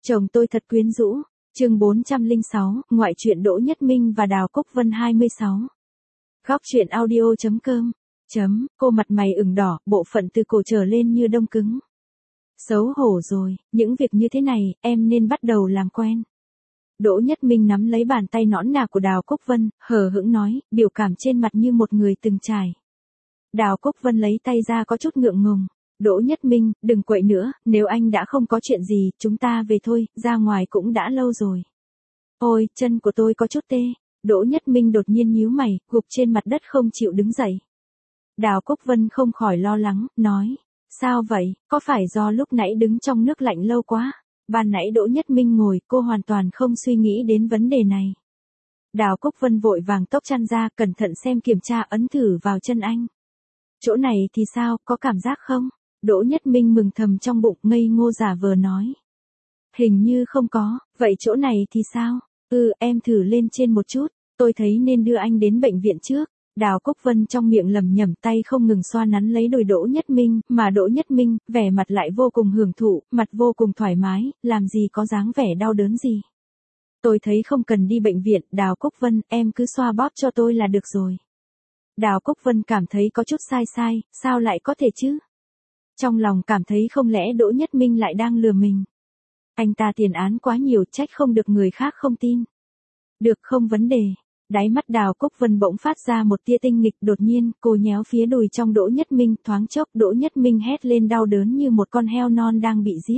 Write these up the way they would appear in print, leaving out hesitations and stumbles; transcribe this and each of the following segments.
Chồng tôi thật quyến rũ. Chương 406, ngoại truyện Đỗ Nhất Minh và Đào Cúc Vân 26. Góc truyện audio.com. Cô mặt mày ửng đỏ, bộ phận từ cổ trở lên như đông cứng. Xấu hổ rồi, những việc như thế này, em nên bắt đầu làm quen. Đỗ Nhất Minh nắm lấy bàn tay nõn nà của Đào Cúc Vân, hờ hững nói, biểu cảm trên mặt như một người từng trải. Đào Cúc Vân lấy tay ra có chút ngượng ngùng. Đỗ Nhất Minh, đừng quậy nữa, nếu anh đã không có chuyện gì, chúng ta về thôi, ra ngoài cũng đã lâu rồi. Ôi, chân của tôi có chút tê. Đỗ Nhất Minh đột nhiên nhíu mày, gục trên mặt đất không chịu đứng dậy. Đào Cúc Vân không khỏi lo lắng, nói, sao vậy, có phải do lúc nãy đứng trong nước lạnh lâu quá? Ban nãy Đỗ Nhất Minh ngồi, cô hoàn toàn không suy nghĩ đến vấn đề này. Đào Cúc Vân vội vàng tốc chăn ra, cẩn thận xem kiểm tra ấn thử vào chân anh. Chỗ này thì sao, có cảm giác không? Đỗ Nhất Minh mừng thầm trong bụng, ngây ngô giả vờ nói. Hình như không có, vậy chỗ này thì sao? Em thử lên trên một chút, tôi thấy nên đưa anh đến bệnh viện trước. Đào Cúc Vân trong miệng lẩm nhẩm, tay không ngừng xoa nắn lấy đùi Đỗ Nhất Minh, mà Đỗ Nhất Minh, vẻ mặt lại vô cùng hưởng thụ, mặt vô cùng thoải mái, làm gì có dáng vẻ đau đớn gì. Tôi thấy không cần đi bệnh viện, Đào Cúc Vân, em cứ xoa bóp cho tôi là được rồi. Đào Cúc Vân cảm thấy có chút sai, sao lại có thể chứ? Trong lòng cảm thấy không lẽ Đỗ Nhất Minh lại đang lừa mình. Anh ta tiền án quá nhiều, trách không được người khác không tin. Được, không vấn đề. Đáy mắt Đào Cúc Vân bỗng phát ra một tia tinh nghịch, đột nhiên, cô nhéo phía đùi trong Đỗ Nhất Minh, thoáng chốc Đỗ Nhất Minh hét lên đau đớn như một con heo non đang bị giết.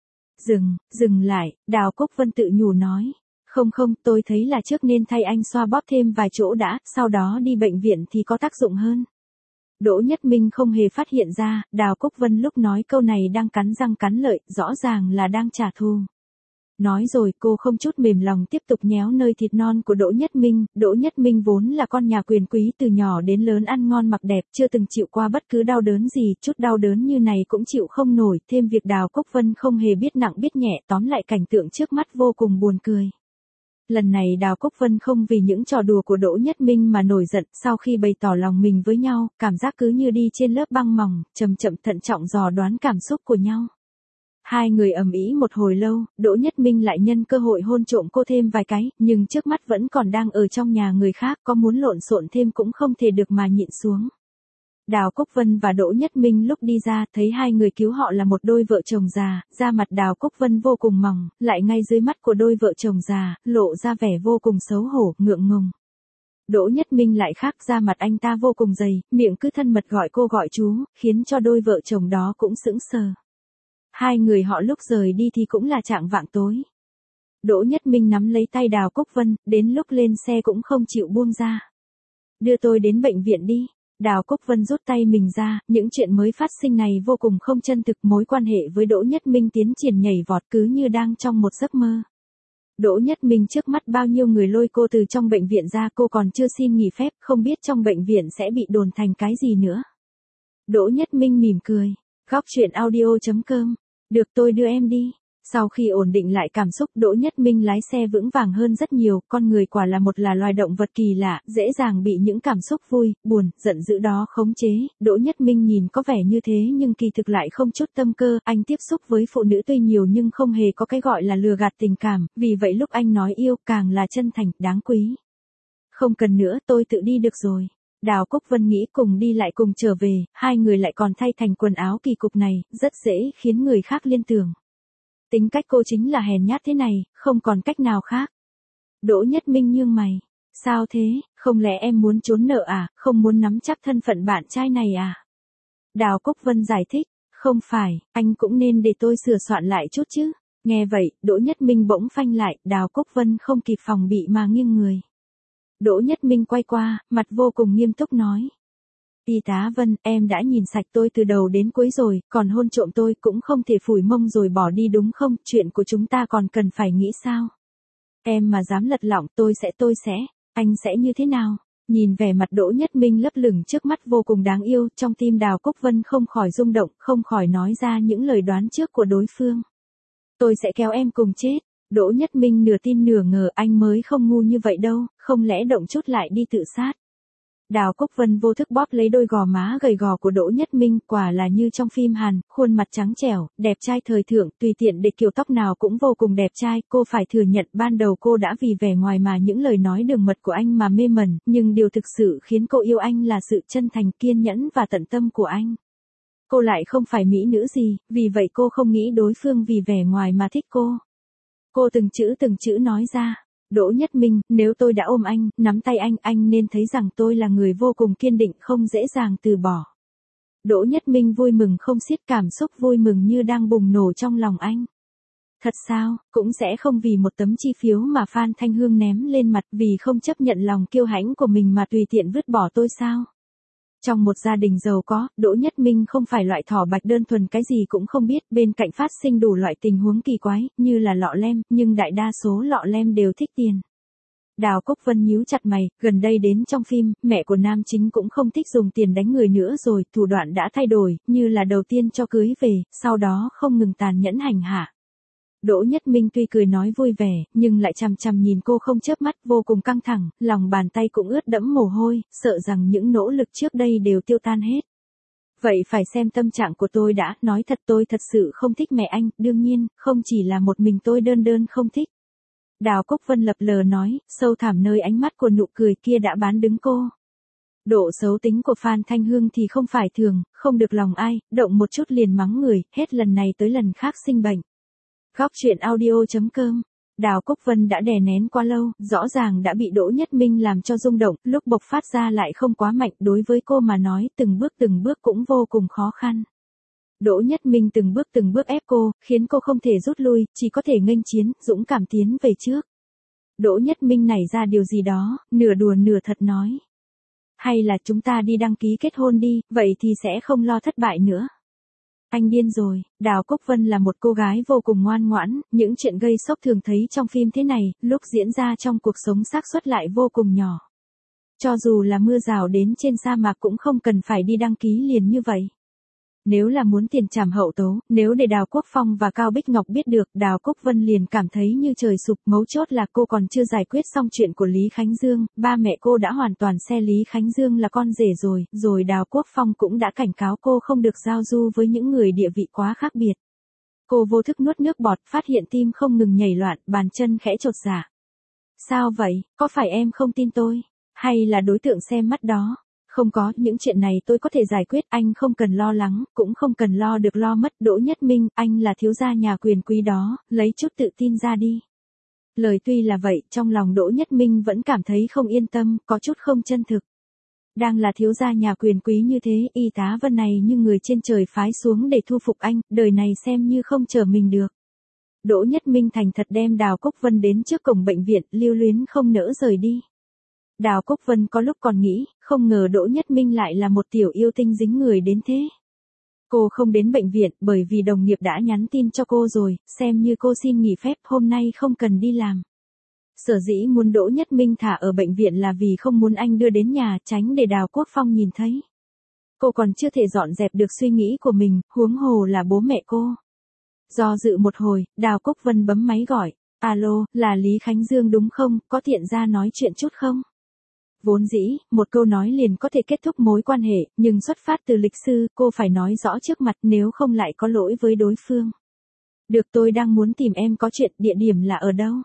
Dừng lại, Đào Cúc Vân tự nhủ nói. Không, tôi thấy là trước nên thay anh xoa bóp thêm vài chỗ đã, sau đó đi bệnh viện thì có tác dụng hơn. Đỗ Nhất Minh không hề phát hiện ra, Đào Cúc Vân lúc nói câu này đang cắn răng cắn lợi, rõ ràng là đang trả thù. Nói rồi cô không chút mềm lòng tiếp tục nhéo nơi thịt non của Đỗ Nhất Minh. Đỗ Nhất Minh vốn là con nhà quyền quý, từ nhỏ đến lớn ăn ngon mặc đẹp, chưa từng chịu qua bất cứ đau đớn gì, chút đau đớn như này cũng chịu không nổi, thêm việc Đào Cúc Vân không hề biết nặng biết nhẹ, tóm lại cảnh tượng trước mắt vô cùng buồn cười. Lần này Đào Cúc Vân không vì những trò đùa của Đỗ Nhất Minh mà nổi giận, sau khi bày tỏ lòng mình với nhau, cảm giác cứ như đi trên lớp băng mỏng, chậm thận trọng dò đoán cảm xúc của nhau. Hai người ầm ĩ một hồi lâu, Đỗ Nhất Minh lại nhân cơ hội hôn trộm cô thêm vài cái, nhưng trước mắt vẫn còn đang ở trong nhà người khác, có muốn lộn xộn thêm cũng không thể được mà nhịn xuống. Đào Cúc Vân và Đỗ Nhất Minh lúc đi ra, thấy hai người cứu họ là một đôi vợ chồng già, da mặt Đào Cúc Vân vô cùng mỏng, lại ngay dưới mắt của đôi vợ chồng già, lộ ra vẻ vô cùng xấu hổ, ngượng ngùng. Đỗ Nhất Minh lại khác, da mặt anh ta vô cùng dày, miệng cứ thân mật gọi cô gọi chú, khiến cho đôi vợ chồng đó cũng sững sờ. Hai người họ lúc rời đi thì cũng là chạng vạng tối. Đỗ Nhất Minh nắm lấy tay Đào Cúc Vân, đến lúc lên xe cũng không chịu buông ra. Đưa tôi đến bệnh viện đi. Đào Cúc Vân rút tay mình ra, những chuyện mới phát sinh này vô cùng không chân thực, mối quan hệ với Đỗ Nhất Minh tiến triển nhảy vọt cứ như đang trong một giấc mơ. Đỗ Nhất Minh trước mắt bao nhiêu người lôi cô từ trong bệnh viện ra, cô còn chưa xin nghỉ phép, không biết trong bệnh viện sẽ bị đồn thành cái gì nữa. Đỗ Nhất Minh mỉm cười. Góc truyện audio.com. Được, tôi đưa em đi. Sau khi ổn định lại cảm xúc, Đỗ Nhất Minh lái xe vững vàng hơn rất nhiều, con người quả là một loài động vật kỳ lạ, dễ dàng bị những cảm xúc vui, buồn, giận dữ đó khống chế. Đỗ Nhất Minh nhìn có vẻ như thế nhưng kỳ thực lại không chút tâm cơ, anh tiếp xúc với phụ nữ tuy nhiều nhưng không hề có cái gọi là lừa gạt tình cảm, vì vậy lúc anh nói yêu càng là chân thành, đáng quý. Không cần nữa, tôi tự đi được rồi. Đào Cúc Vân nghĩ cùng đi lại cùng trở về, hai người lại còn thay thành quần áo kỳ cục này, rất dễ khiến người khác liên tưởng. Tính cách cô chính là hèn nhát thế này, không còn cách nào khác. Đỗ Nhất Minh nhướng mày. Sao thế, không lẽ em muốn trốn nợ à, không muốn nắm chắc thân phận bạn trai này à? Đào Cúc Vân giải thích, không phải, anh cũng nên để tôi sửa soạn lại chút chứ. Nghe vậy, Đỗ Nhất Minh bỗng phanh lại, Đào Cúc Vân không kịp phòng bị mà nghiêng người. Đỗ Nhất Minh quay qua, mặt vô cùng nghiêm túc nói. Y tá Vân, em đã nhìn sạch tôi từ đầu đến cuối rồi, còn hôn trộm tôi cũng không thể phủi mông rồi bỏ đi đúng không, chuyện của chúng ta còn cần phải nghĩ sao? Em mà dám lật lọng tôi sẽ, anh sẽ như thế nào? Nhìn vẻ mặt Đỗ Nhất Minh lấp lửng trước mắt vô cùng đáng yêu, trong tim Đào Cúc Vân không khỏi rung động, không khỏi nói ra những lời đoán trước của đối phương. Tôi sẽ kéo em cùng chết. Đỗ Nhất Minh nửa tin nửa ngờ, anh mới không ngu như vậy đâu, không lẽ động chút lại đi tự sát. Đào Cúc Vân vô thức bóp lấy đôi gò má gầy gò của Đỗ Nhất Minh, quả là như trong phim Hàn, khuôn mặt trắng trẻo, đẹp trai thời thượng, tùy tiện để kiểu tóc nào cũng vô cùng đẹp trai. Cô phải thừa nhận ban đầu cô đã vì vẻ ngoài mà những lời nói đường mật của anh mà mê mẩn, nhưng điều thực sự khiến cô yêu anh là sự chân thành, kiên nhẫn và tận tâm của anh. Cô lại không phải mỹ nữ gì, vì vậy cô không nghĩ đối phương vì vẻ ngoài mà thích cô. Cô từng chữ nói ra. Đỗ Nhất Minh, nếu tôi đã ôm anh, nắm tay anh nên thấy rằng tôi là người vô cùng kiên định, không dễ dàng từ bỏ. Đỗ Nhất Minh vui mừng không xiết, cảm xúc vui mừng như đang bùng nổ trong lòng anh. Thật sao, cũng sẽ không vì một tấm chi phiếu mà Phan Thanh Hương ném lên mặt, vì không chấp nhận lòng kiêu hãnh của mình mà tùy tiện vứt bỏ tôi sao? Trong một gia đình giàu có, Đỗ Nhất Minh không phải loại thỏ bạch đơn thuần cái gì cũng không biết, bên cạnh phát sinh đủ loại tình huống kỳ quái, như là lọ lem, nhưng đại đa số lọ lem đều thích tiền. Đào Cúc Vân nhíu chặt mày, gần đây đến trong phim, mẹ của nam chính cũng không thích dùng tiền đánh người nữa rồi, thủ đoạn đã thay đổi, như là đầu tiên cho cưới về, sau đó không ngừng tàn nhẫn hành hạ. Đỗ Nhất Minh tuy cười nói vui vẻ, nhưng lại chằm chằm nhìn cô không chớp mắt, vô cùng căng thẳng, lòng bàn tay cũng ướt đẫm mồ hôi, sợ rằng những nỗ lực trước đây đều tiêu tan hết. Vậy phải xem tâm trạng của tôi đã, nói thật tôi thật sự không thích mẹ anh, đương nhiên, không chỉ là một mình tôi đơn không thích. Đào Cúc Vân lập lờ nói, sâu thẳm nơi ánh mắt của nụ cười kia đã bán đứng cô. Độ xấu tính của Phan Thanh Hương thì không phải thường, không được lòng ai, động một chút liền mắng người, hết lần này tới lần khác sinh bệnh. Góc truyện audio.com. Đào Cúc Vân đã đè nén quá lâu, rõ ràng đã bị Đỗ Nhất Minh làm cho rung động, lúc bộc phát ra lại không quá mạnh, đối với cô mà nói từng bước cũng vô cùng khó khăn. Đỗ Nhất Minh từng bước ép cô, khiến cô không thể rút lui, chỉ có thể nghênh chiến, dũng cảm tiến về trước. Đỗ Nhất Minh nảy ra điều gì đó, nửa đùa nửa thật nói. Hay là chúng ta đi đăng ký kết hôn đi, vậy thì sẽ không lo thất bại nữa. Anh điên rồi, Đào Cúc Vân là một cô gái vô cùng ngoan ngoãn, những chuyện gây sốc thường thấy trong phim thế này, lúc diễn ra trong cuộc sống xác suất lại vô cùng nhỏ. Cho dù là mưa rào đến trên sa mạc cũng không cần phải đi đăng ký liền như vậy. Nếu là muốn tiền trảm hậu tấu, nếu để Đào Quốc Phong và Cao Bích Ngọc biết được, Đào Cúc Vân liền cảm thấy như trời sụp, mấu chốt là cô còn chưa giải quyết xong chuyện của Lý Khánh Dương, ba mẹ cô đã hoàn toàn xe Lý Khánh Dương là con rể rồi Đào Quốc Phong cũng đã cảnh cáo cô không được giao du với những người địa vị quá khác biệt. Cô vô thức nuốt nước bọt, phát hiện tim không ngừng nhảy loạn, bàn chân khẽ chột dạ. Sao vậy, có phải em không tin tôi, hay là đối tượng xem mắt đó? Không có, những chuyện này tôi có thể giải quyết, anh không cần lo lắng, cũng không cần lo được lo mất. Đỗ Nhất Minh, anh là thiếu gia nhà quyền quý đó, lấy chút tự tin ra đi. Lời tuy là vậy, trong lòng Đỗ Nhất Minh vẫn cảm thấy không yên tâm, có chút không chân thực. Đang là thiếu gia nhà quyền quý như thế, y tá Vân này như người trên trời phái xuống để thu phục anh, đời này xem như không chờ mình được. Đỗ Nhất Minh thành thật đem Đào Cúc Vân đến trước cổng bệnh viện, lưu luyến không nỡ rời đi. Đào Cúc Vân có lúc còn nghĩ, không ngờ Đỗ Nhất Minh lại là một tiểu yêu tinh dính người đến thế. Cô không đến bệnh viện bởi vì đồng nghiệp đã nhắn tin cho cô rồi, xem như cô xin nghỉ phép, hôm nay không cần đi làm. Sở dĩ muốn Đỗ Nhất Minh thả ở bệnh viện là vì không muốn anh đưa đến nhà, tránh để Đào Quốc Phong nhìn thấy. Cô còn chưa thể dọn dẹp được suy nghĩ của mình, huống hồ là bố mẹ cô. Do dự một hồi, Đào Cúc Vân bấm máy gọi. Alo, là Lý Khánh Dương đúng không, có tiện ra nói chuyện chút không? Vốn dĩ, một câu nói liền có thể kết thúc mối quan hệ, nhưng xuất phát từ lịch sư, cô phải nói rõ trước mặt, nếu không lại có lỗi với đối phương. Được, tôi đang muốn tìm em có chuyện, địa điểm là ở đâu?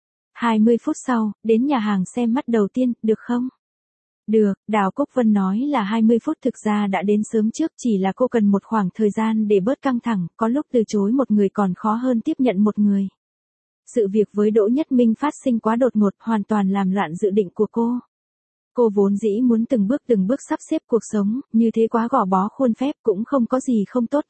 20 phút sau, đến nhà hàng xem mắt đầu tiên, được không? Được, Đào Cúc Vân nói là 20 phút, thực ra đã đến sớm trước, chỉ là cô cần một khoảng thời gian để bớt căng thẳng, có lúc từ chối một người còn khó hơn tiếp nhận một người. Sự việc với Đỗ Nhất Minh phát sinh quá đột ngột, hoàn toàn làm loạn dự định của cô. Cô vốn dĩ muốn từng bước sắp xếp cuộc sống, như thế quá gò bó khuôn phép, cũng không có gì không tốt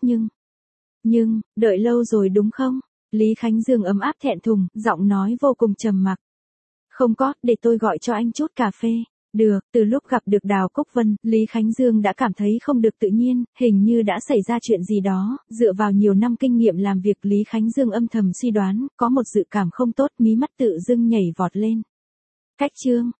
nhưng, đợi lâu rồi đúng không? Lý Khánh Dương ấm áp thẹn thùng, giọng nói vô cùng trầm mặc. Không có, để tôi gọi cho anh chút cà phê. Được, từ lúc gặp được Đào Cúc Vân, Lý Khánh Dương đã cảm thấy không được tự nhiên, hình như đã xảy ra chuyện gì đó, dựa vào nhiều năm kinh nghiệm làm việc Lý Khánh Dương âm thầm suy đoán, có một dự cảm không tốt, mí mắt tự dưng nhảy vọt lên. Cách chương